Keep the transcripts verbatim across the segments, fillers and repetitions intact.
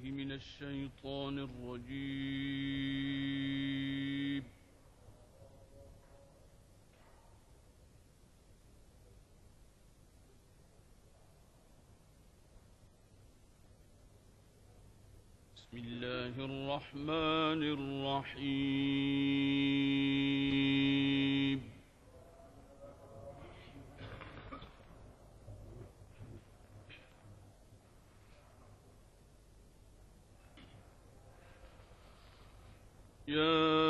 من الشيطان الرجيم. بسم الله الرحمن الرحيم. يا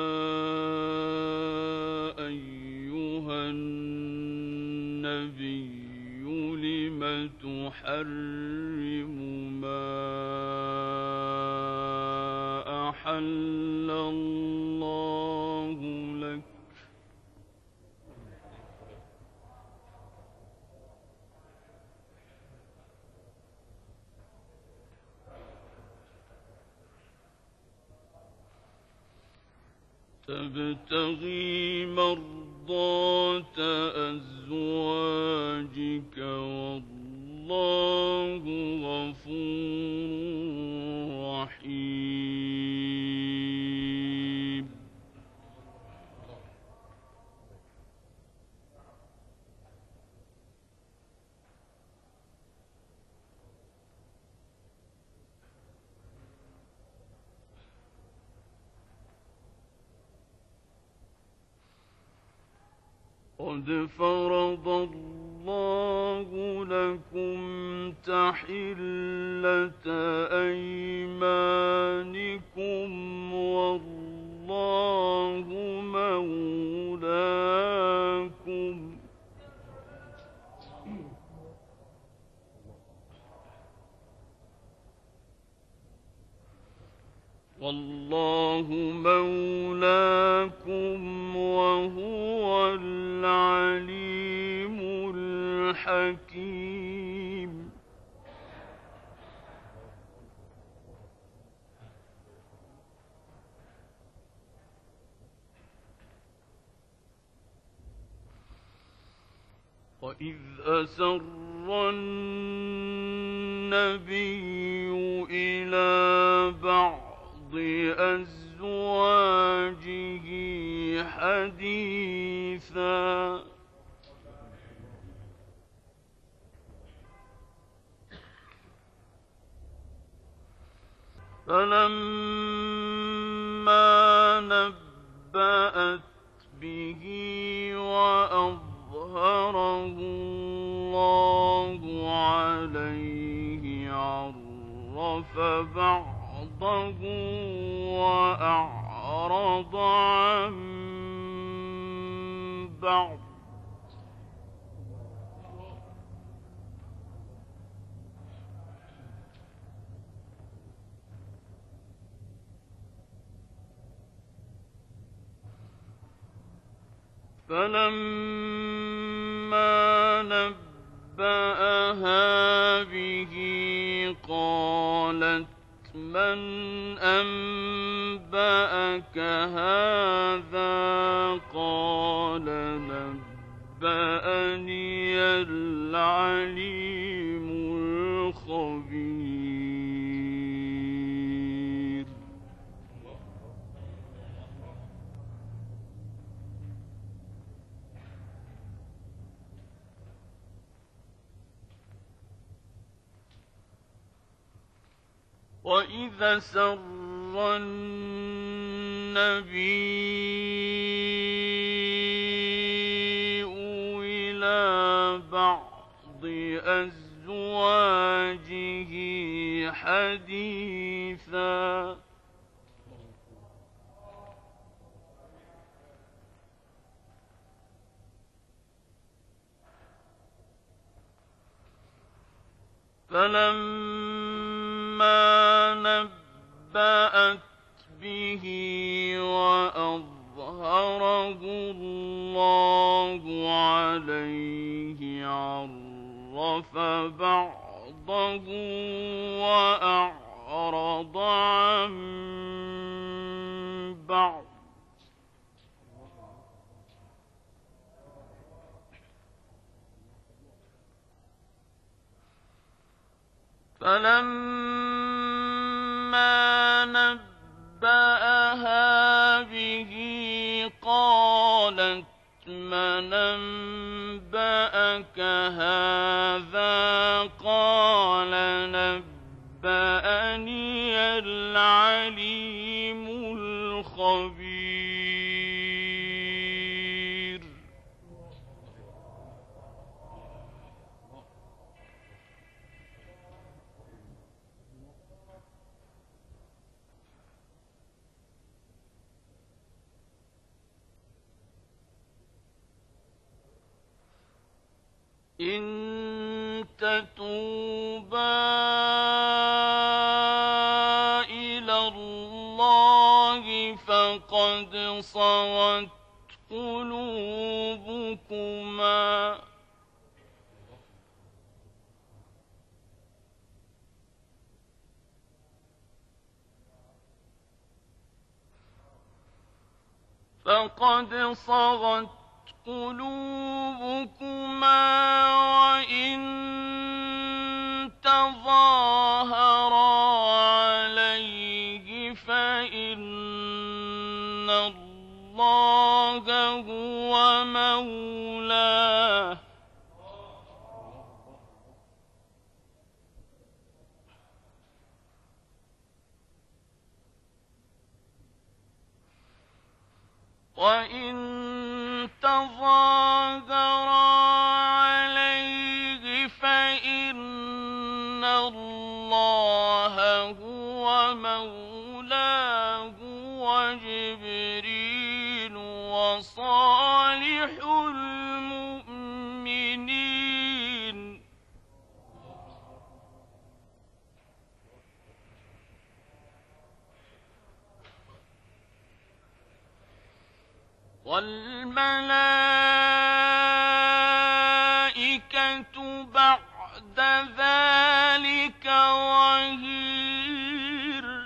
أيها النبي لم تحرم ما أحل الله لك تبتغي مرضات أزواجك والله غفور رحيم. قد فرض الله لكم تحلة أيمانكم والله مولاكم والله مولاكم وهو العليم الحكيم. وإذ أسر النبي إلى بعض أزواجه حديثا فلما نبأت به وأظهره الله عليه عرف بعضه وأعرض عن بعض فلما نبأها به قالت من أنبأك هذا قال نبأني العليم الخبير. وإذا سر النبي إلى بعض أزواجه حديثا فلما نبأت به وأظهره الله عليه عرف بعضه وأعرض عن بعض فلما قالت من أنبأك هذا قال نبأني العليم الخبير. إن تتوبا إلى الله فقد صغت قلوبكما فقد صغت قلوبكما وإن تظاهرا عليه فإن الله هو مولاه وإن تظاهرا عليه فإن الله هو مولاه وجبريل وصالح المؤمنين. والملائكة بعد ذلك ظهير.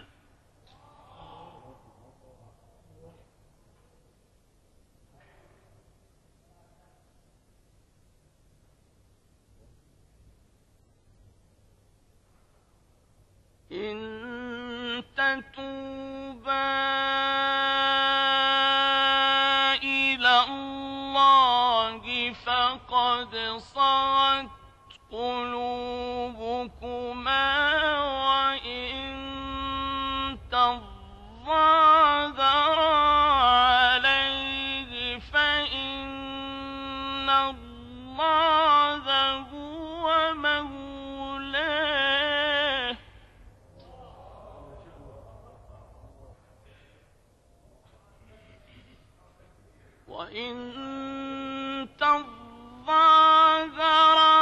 إن تتوبا فقد صغت قلوبكما وإن تظاهرا عليه فإن الله هو مولاه وإن تظاهرا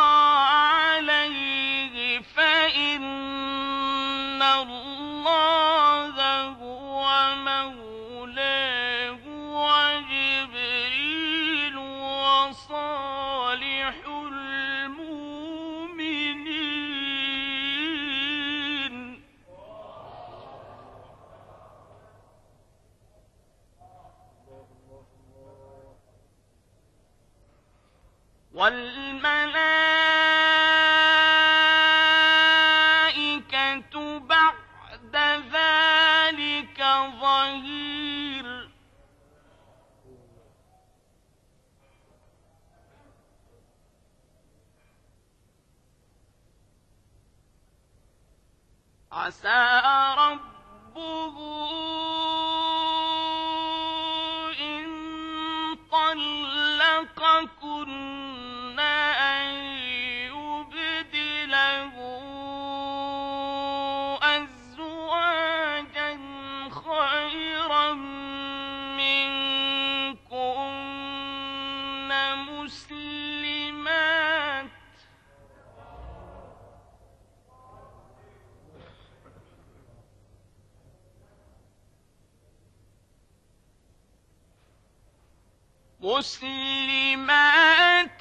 عليه فإن الله هو مولاه وجبريل وصالح المؤمنين. والملائكة بعد ذلك ظهير. عسى ربه إن طلقكن أن يبدله أزواجا خيرا منكن مسلمات مسلمات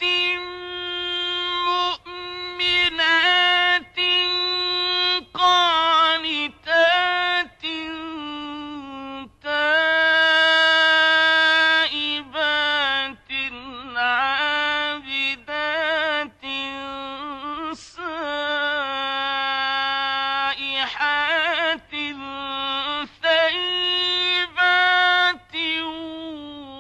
مؤمنات قانتات تائبات عابدات سائحات ثيبات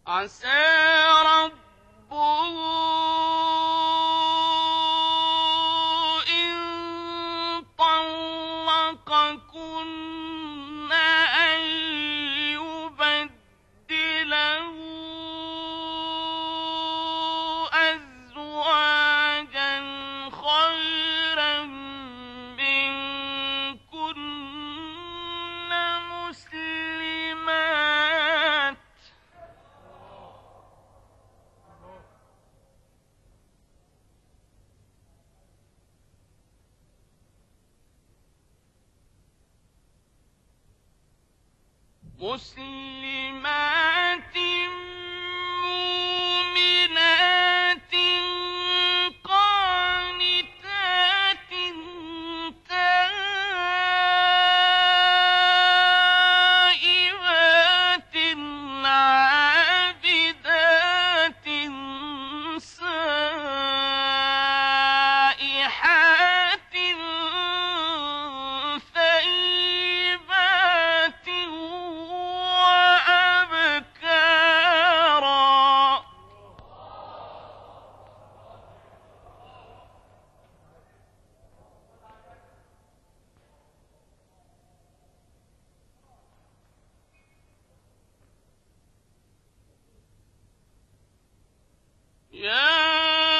عسى ربه إن طلقكن أن يبدله أزواجا خيرا منكن مسلمات مسلمات مؤمنات قانتات تائبات عابدات سائحات ثيبات وأبكارا يا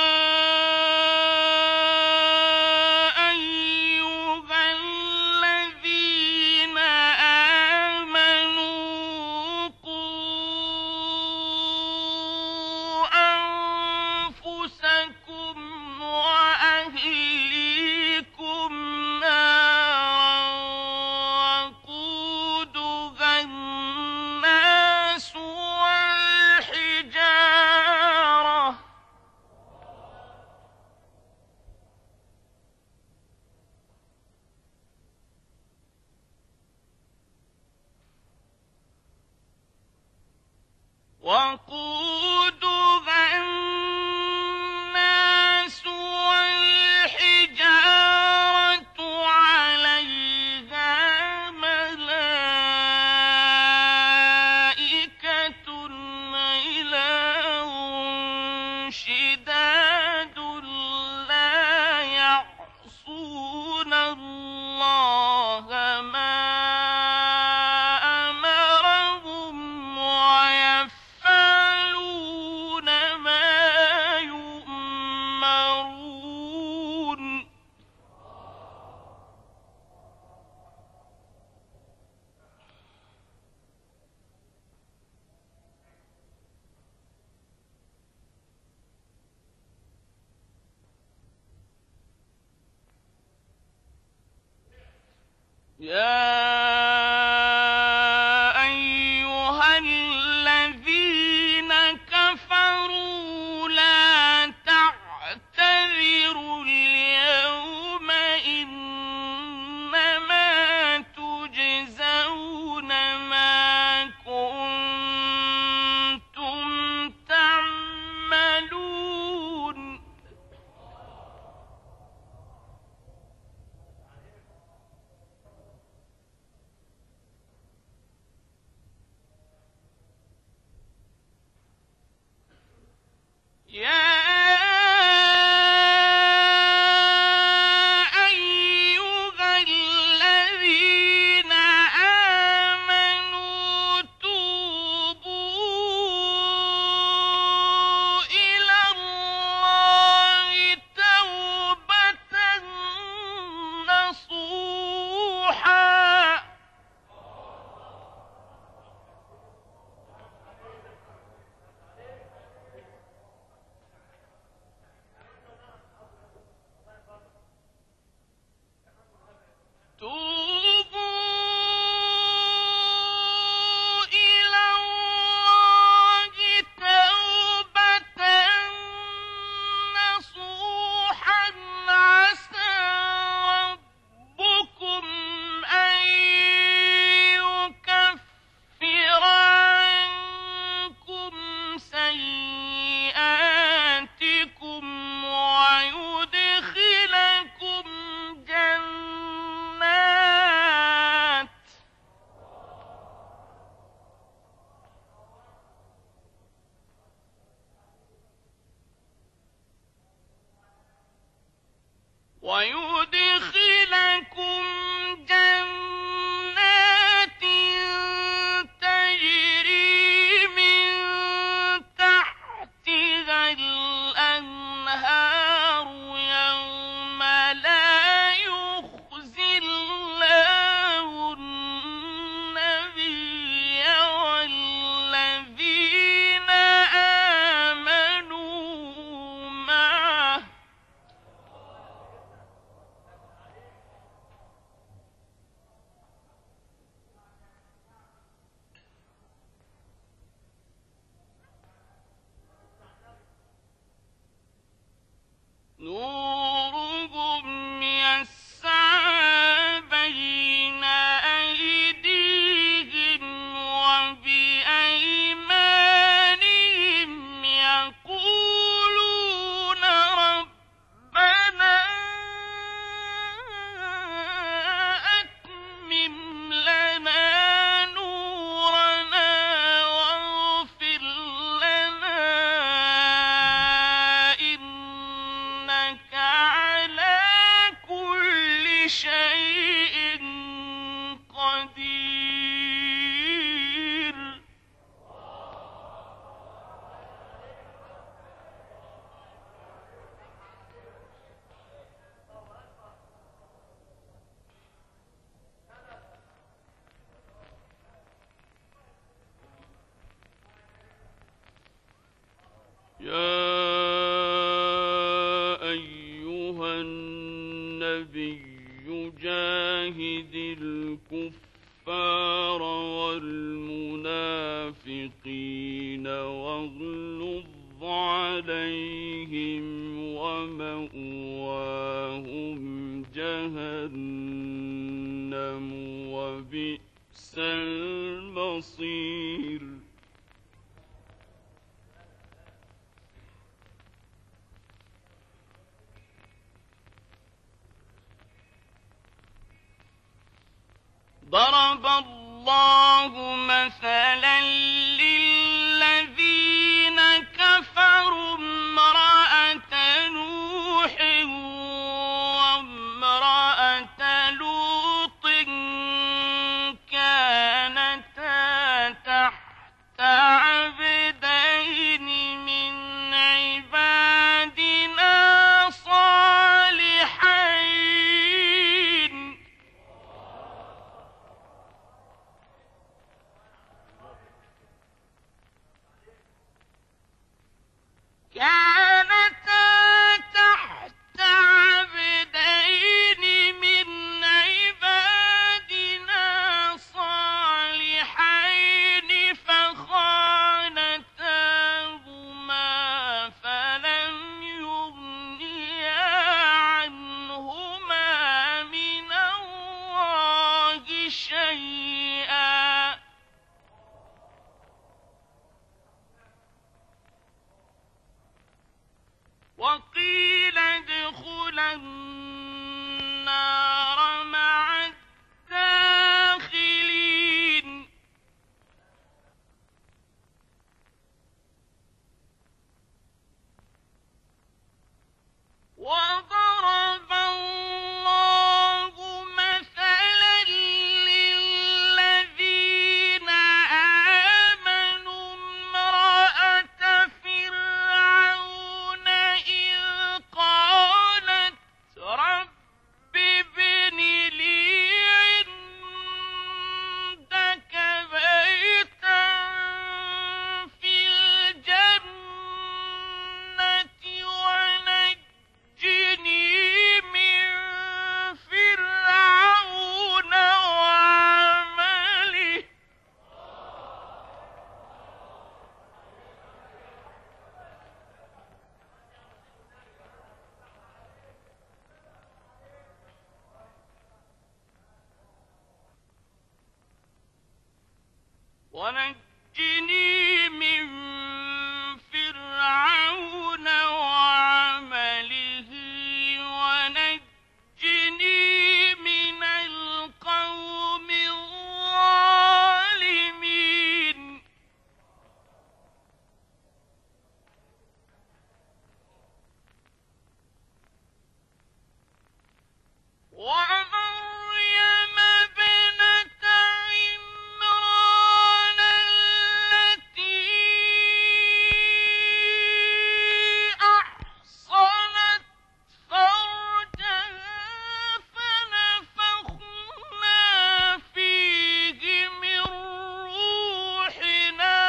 أيها الذين آمنوا قوا أنفسكم وأهليكم نارا وقودها الناس والحجارة وقودها الناس والحجارة عليها ملائكة غلاظ شداد لا يعصون الله ما أمرهم ويفعلون ما يؤمرون يا أيها الذين كفروا لا تعتذروا اليوم إنما تجزون ما كنتم تعملون قدير. يا أيها النبي جاهد الكفار والمنافقين واغلظ عليهم ومأواهم جهنم وبئس المصير. ضرب الله مثلا للذين كفروا امرأة نوح وامرأة لوط كانتا تحت عبدين من عبادنا صالحين كانتا تحت عبدين من عبادنا صالحين فخانتاهما فلم يغنيا عنهما من الله شيئا وقيل ادخلا النار مع الداخلين. وضرب الله مثلا للذين آمنوا امرأة فرعون إذ قالت رب ابن لي عندك بيتا في الجنة ونجني من فرعون وعمله ونجني من فرعون وعمله ونجني من القوم الظالمين. ومريم ابنة عمران التي أحصنت فرجها فنفخنا فيه من روحنا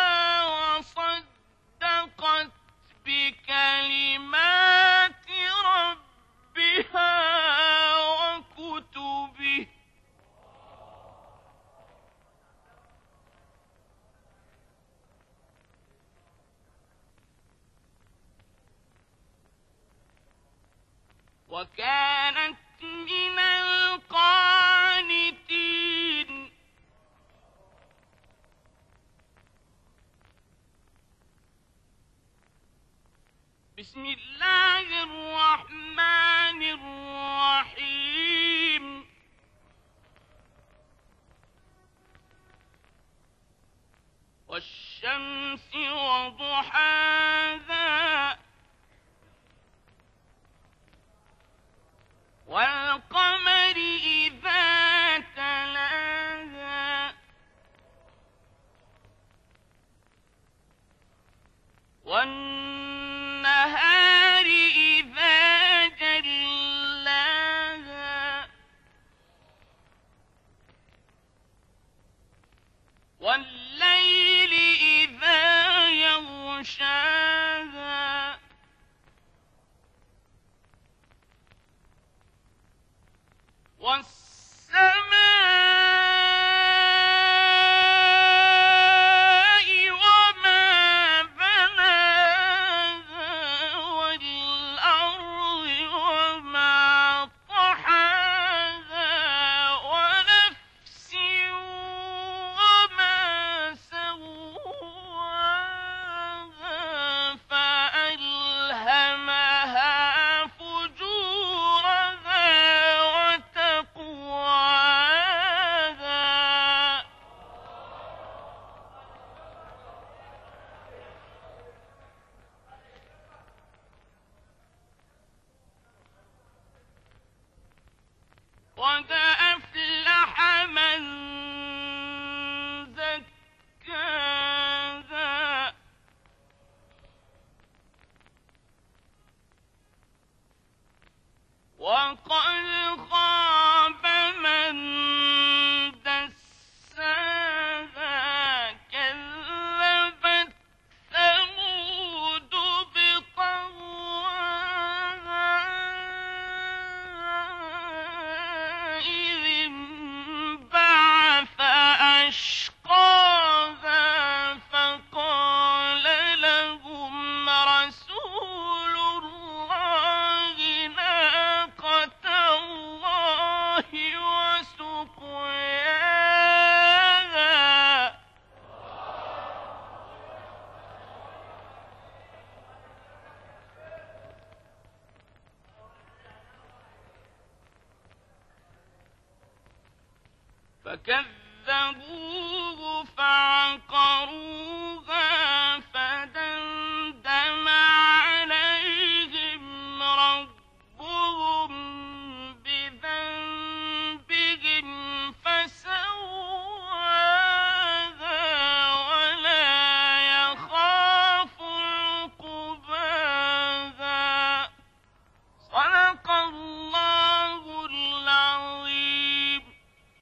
وصدقت بكلمات ربها وكتبه وكانت من القانتين. بسم الله الرحمن الرحيم. والشمس وضحاها والقمر إذا فكذبوه فعقروه